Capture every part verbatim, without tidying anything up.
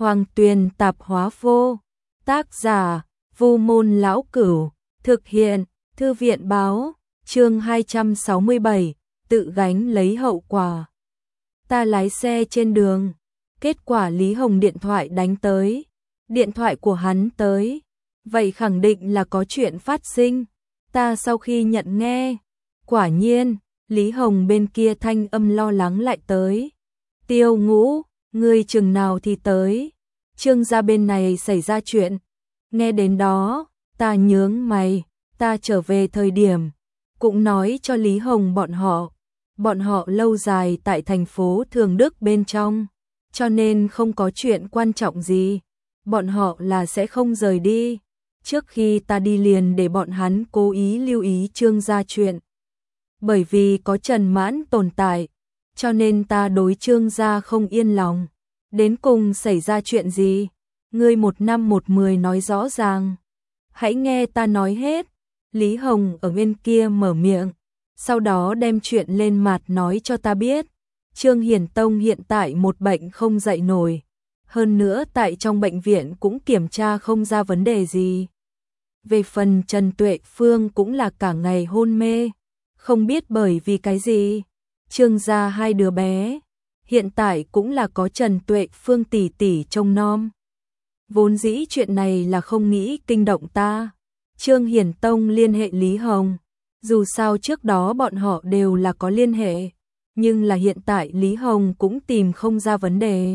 Hoàng Tuyền Tạp Hóa Vô. Tác giả Vu Môn Lão Cửu. Thực hiện Thư viện Báo. Chương hai trăm sáu mươi bảy, tự gánh lấy hậu quả. Ta lái xe trên đường, kết quả Lý Hồng điện thoại đánh tới. Điện thoại của hắn tới, vậy khẳng định là có chuyện phát sinh. Ta sau khi nhận nghe, quả nhiên, Lý Hồng bên kia thanh âm lo lắng lại tới. Tiêu Ngũ, ngươi chừng nào thì tới? Trương gia bên này xảy ra chuyện. Nghe đến đó, ta nhướng mày, ta trở về thời điểm, cũng nói cho Lý Hồng bọn họ. Bọn họ lâu dài tại thành phố Thường Đức bên trong, cho nên không có chuyện quan trọng gì. Bọn họ là sẽ không rời đi. Trước khi ta đi liền để bọn hắn cố ý lưu ý Trương gia chuyện. Bởi vì có Trần Mãn tồn tại, cho nên ta đối Trương gia không yên lòng. Đến cùng xảy ra chuyện gì? Ngươi một năm một mười nói rõ ràng. Hãy nghe ta nói hết. Lý Hồng ở bên kia mở miệng, sau đó đem chuyện lên mặt nói cho ta biết. Trương Hiển Tông hiện tại một bệnh không dậy nổi. Hơn nữa tại trong bệnh viện cũng kiểm tra không ra vấn đề gì. Về phần Trần Tuệ Phương cũng là cả ngày hôn mê. Không biết bởi vì cái gì. Trương gia hai đứa bé hiện tại cũng là có Trần Tuệ Phương tỷ tỷ trông nom. Vốn dĩ chuyện này là không nghĩ kinh động ta. Trương Hiển Tông liên hệ Lý Hồng. Dù sao trước đó bọn họ đều là có liên hệ. Nhưng là hiện tại Lý Hồng cũng tìm không ra vấn đề.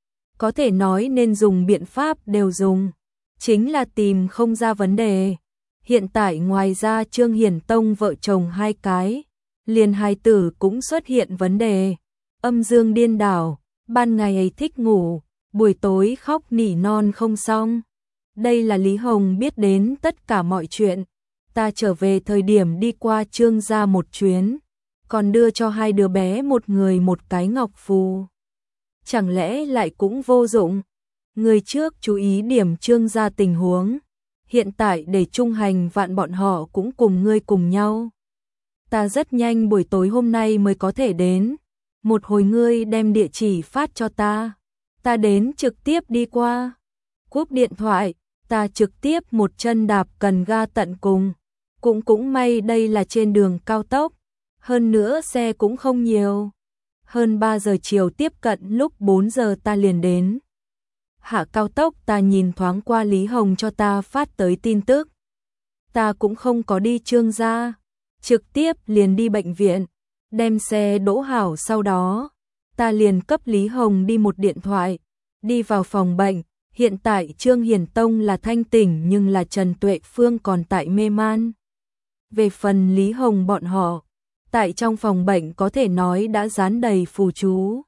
Có thể nói nên dùng biện pháp đều dùng. Chính là tìm không ra vấn đề. Hiện tại ngoài ra Trương Hiển Tông vợ chồng hai cái, liền hai tử cũng xuất hiện vấn đề. Âm dương điên đảo, ban ngày thích ngủ, buổi tối khóc nỉ non không xong. Đây là Lý Hồng biết đến tất cả mọi chuyện. Ta trở về thời điểm đi qua Trương gia một chuyến, còn đưa cho hai đứa bé một người một cái ngọc phù. Chẳng lẽ lại cũng vô dụng? Người trước chú ý điểm Trương gia tình huống. Hiện tại để trung hành vạn bọn họ cũng cùng ngươi cùng nhau. Ta rất nhanh buổi tối hôm nay mới có thể đến. Một hồi ngươi đem địa chỉ phát cho ta. Ta đến trực tiếp đi qua. Cúp điện thoại, ta trực tiếp một chân đạp cần ga tận cùng. Cũng cũng may đây là trên đường cao tốc. Hơn nữa xe cũng không nhiều. Hơn ba giờ chiều tiếp cận lúc bốn giờ ta liền đến. Hạ cao tốc ta nhìn thoáng qua Lý Hồng cho ta phát tới tin tức. Ta cũng không có đi Trương gia. Trực tiếp liền đi bệnh viện. Đem xe đỗ hảo sau đó. Ta liền cấp Lý Hồng đi một điện thoại. Đi vào phòng bệnh. Hiện tại Trương Hiển Tông là thanh tỉnh nhưng là Trần Tuệ Phương còn tại mê man. Về phần Lý Hồng bọn họ, tại trong phòng bệnh có thể nói đã dán đầy phù chú.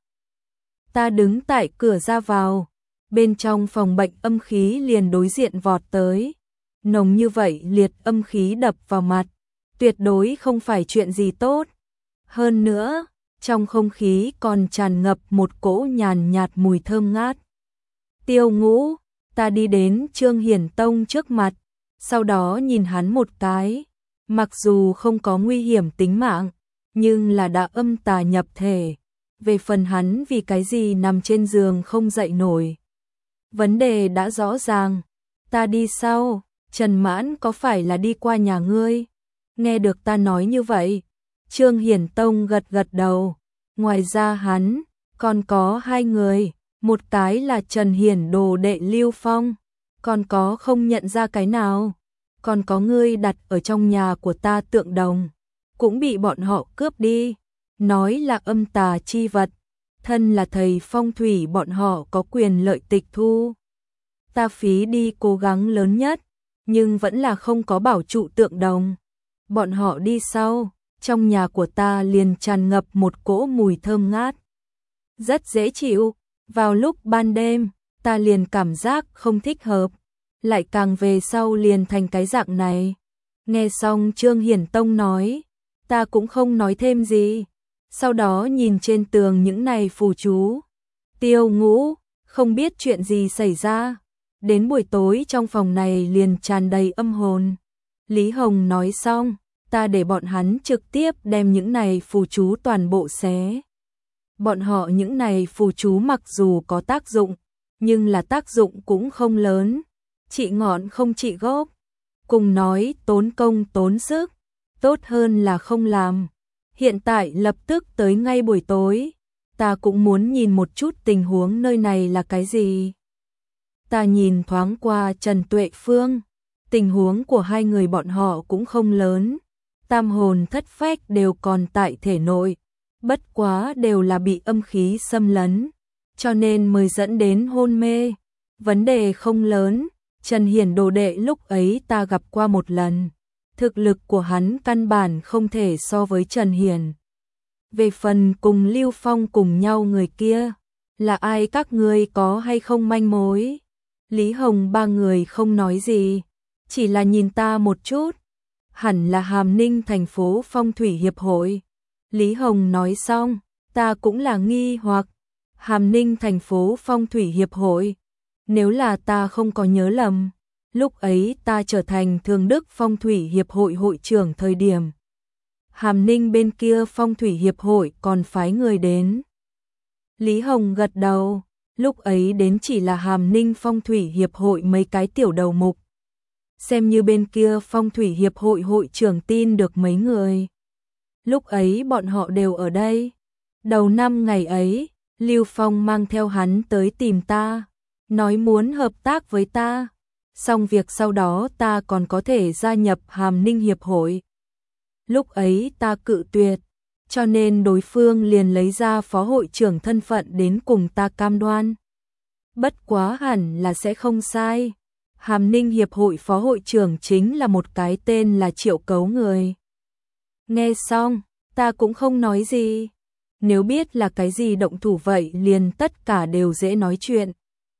Ta đứng tại cửa ra vào, bên trong phòng bệnh âm khí liền đối diện vọt tới. Nồng như vậy liệt âm khí đập vào mặt, tuyệt đối không phải chuyện gì tốt. Hơn nữa, trong không khí còn tràn ngập một cỗ nhàn nhạt mùi thơm ngát. Tiêu Ngũ, ta đi đến Trương Hiển Tông trước mặt, sau đó nhìn hắn một cái. Mặc dù không có nguy hiểm tính mạng, nhưng là đã âm tà nhập thể. Về phần hắn vì cái gì nằm trên giường không dậy nổi. Vấn đề đã rõ ràng. Ta đi sau, Trần Mãn có phải là đi qua nhà ngươi? Nghe được ta nói như vậy, Trương Hiển Tông gật gật đầu. Ngoài ra hắn, còn có hai người. Một cái là Trần Hiển đồ đệ Lưu Phong. Còn có không nhận ra cái nào. Còn có ngươi đặt ở trong nhà của ta tượng đồng, cũng bị bọn họ cướp đi. Nói là âm tà chi vật. Thân là thầy phong thủy bọn họ có quyền lợi tịch thu. Ta phí đi cố gắng lớn nhất, nhưng vẫn là không có bảo trụ tượng đồng. Bọn họ đi sau, trong nhà của ta liền tràn ngập một cỗ mùi thơm ngát. Rất dễ chịu, vào lúc ban đêm, ta liền cảm giác không thích hợp. Lại càng về sau liền thành cái dạng này. Nghe xong Trương Hiển Tông nói, ta cũng không nói thêm gì. Sau đó nhìn trên tường những này phù chú. Tiêu Ngũ, không biết chuyện gì xảy ra. Đến buổi tối trong phòng này liền tràn đầy âm hồn. Lý Hồng nói xong, ta để bọn hắn trực tiếp đem những này phù chú toàn bộ xé. Bọn họ những này phù chú mặc dù có tác dụng, nhưng là tác dụng cũng không lớn, trị ngọn không trị gốc. Cùng nói tốn công tốn sức, tốt hơn là không làm. Hiện tại lập tức tới ngay buổi tối, ta cũng muốn nhìn một chút tình huống nơi này là cái gì. Ta nhìn thoáng qua Trần Tuệ Phương, tình huống của hai người bọn họ cũng không lớn, tam hồn thất phách đều còn tại thể nội, bất quá đều là bị âm khí xâm lấn, cho nên mới dẫn đến hôn mê. Vấn đề không lớn, Trần Hiển đồ đệ lúc ấy ta gặp qua một lần, thực lực của hắn căn bản không thể so với Trần Hiển. Về phần cùng Lưu Phong cùng nhau người kia, là ai các ngươi có hay không manh mối? Lý Hồng ba người không nói gì, chỉ là nhìn ta một chút. Hẳn là Hàm Ninh thành phố Phong thủy hiệp hội. Lý Hồng nói xong, ta cũng là nghi hoặc. Hàm Ninh thành phố Phong thủy hiệp hội. Nếu là ta không có nhớ lầm, lúc ấy ta trở thành Thường Đức Phong thủy hiệp hội hội trưởng thời điểm. Hàm Ninh bên kia Phong thủy hiệp hội còn phái người đến. Lý Hồng gật đầu, lúc ấy đến chỉ là Hàm Ninh Phong thủy hiệp hội mấy cái tiểu đầu mục. Xem như bên kia Phong thủy hiệp hội hội trưởng tin được mấy người. Lúc ấy bọn họ đều ở đây. Đầu năm ngày ấy, Lưu Phong mang theo hắn tới tìm ta, nói muốn hợp tác với ta. Xong việc sau đó ta còn có thể gia nhập Hàm Ninh hiệp hội. Lúc ấy ta cự tuyệt, cho nên đối phương liền lấy ra phó hội trưởng thân phận đến cùng ta cam đoan. Bất quá hẳn là sẽ không sai. Hàm Ninh hiệp hội phó hội trưởng chính là một cái tên là Triệu Cấu người. Nghe xong, ta cũng không nói gì. Nếu biết là cái gì động thủ vậy liền tất cả đều dễ nói chuyện.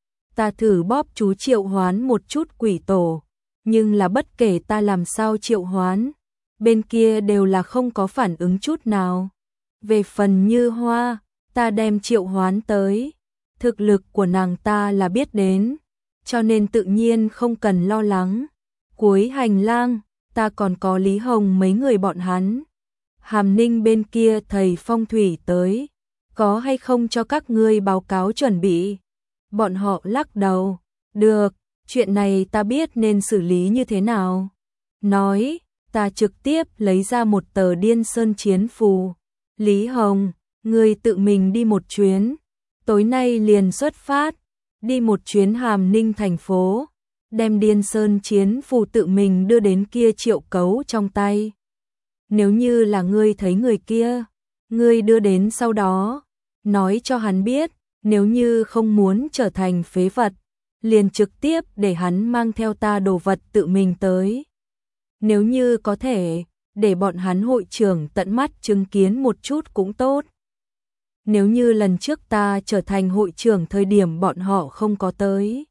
Ta thử bóp chú triệu hoán một chút quỷ tổ, nhưng là bất kể ta làm sao triệu hoán, bên kia đều là không có phản ứng chút nào. Về phần Như Hoa, ta đem triệu hoán tới, thực lực của nàng ta là biết đến, cho nên tự nhiên không cần lo lắng. Cuối hành lang, ta còn có Lý Hồng mấy người bọn hắn. Hàm Ninh bên kia thầy phong thủy tới, có hay không cho các ngươi báo cáo chuẩn bị? Bọn họ lắc đầu, được, chuyện này ta biết nên xử lý như thế nào. Nói, ta trực tiếp lấy ra một tờ Điên Sơn chiến phù. Lý Hồng, ngươi tự mình đi một chuyến, tối nay liền xuất phát, đi một chuyến Hàm Ninh thành phố, đem Điên Sơn chiến phù tự mình đưa đến kia Triệu Cấu trong tay. Nếu như là ngươi thấy người kia, ngươi đưa đến sau đó, nói cho hắn biết, nếu như không muốn trở thành phế vật, liền trực tiếp để hắn mang theo ta đồ vật tự mình tới. Nếu như có thể, để bọn hắn hội trưởng tận mắt chứng kiến một chút cũng tốt. Nếu như lần trước ta trở thành hội trưởng thời điểm bọn họ không có tới,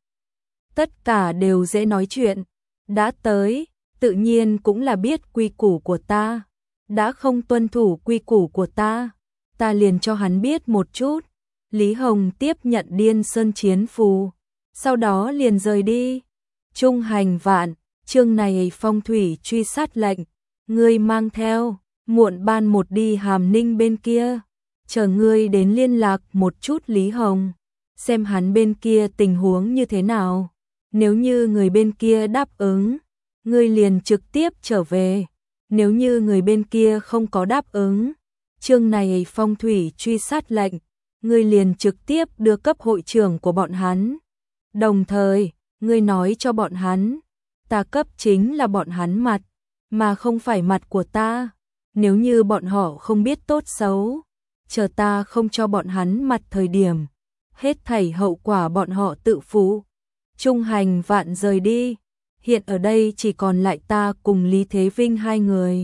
tất cả đều dễ nói chuyện, đã tới, tự nhiên cũng là biết quy củ của ta, đã không tuân thủ quy củ của ta, ta liền cho hắn biết một chút. Lý Hồng tiếp nhận Điên Sơn chiến phù, sau đó liền rời đi. Trung hành vạn, chương này phong thủy truy sát lệnh, ngươi mang theo, muộn ban một đi Hàm Ninh bên kia, chờ ngươi đến liên lạc một chút Lý Hồng, xem hắn bên kia tình huống như thế nào. Nếu như người bên kia đáp ứng, ngươi liền trực tiếp trở về. Nếu như người bên kia không có đáp ứng, chương này phong thủy truy sát lệnh, ngươi liền trực tiếp đưa cấp hội trưởng của bọn hắn. Đồng thời, ngươi nói cho bọn hắn, ta cấp chính là bọn hắn mặt, mà không phải mặt của ta. Nếu như bọn họ không biết tốt xấu, chờ ta không cho bọn hắn mặt thời điểm, hết thảy hậu quả bọn họ tự phụ. Trung hành vạn rời đi, hiện ở đây chỉ còn lại ta cùng Lý Thế Vinh hai người.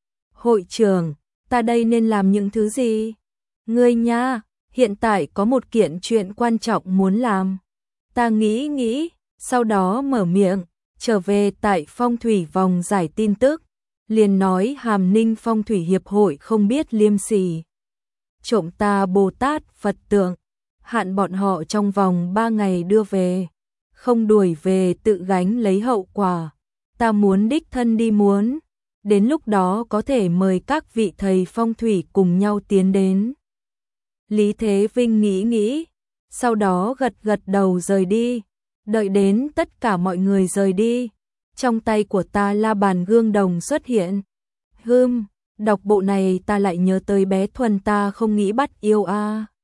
Hội trưởng, ta đây nên làm những thứ gì? Ngươi nha, hiện tại có một kiện chuyện quan trọng muốn làm. Ta nghĩ nghĩ, sau đó mở miệng, trở về tại phong thủy vòng giải tin tức, liền nói Hàm Ninh Phong thủy hiệp hội không biết liêm sỉ, trộm ta Bồ Tát Phật tượng, hạn bọn họ trong vòng ba ngày đưa về, không đuổi về tự gánh lấy hậu quả. Ta muốn đích thân đi muốn, đến lúc đó có thể mời các vị thầy phong thủy cùng nhau tiến đến. Lý Thế Vinh nghĩ nghĩ, sau đó gật gật đầu rời đi. Đợi đến tất cả mọi người rời đi, trong tay của ta la bàn gương đồng xuất hiện. Hừm, đọc bộ này ta lại nhớ tới bé Thuần ta không nghĩ bắt yêu a. À.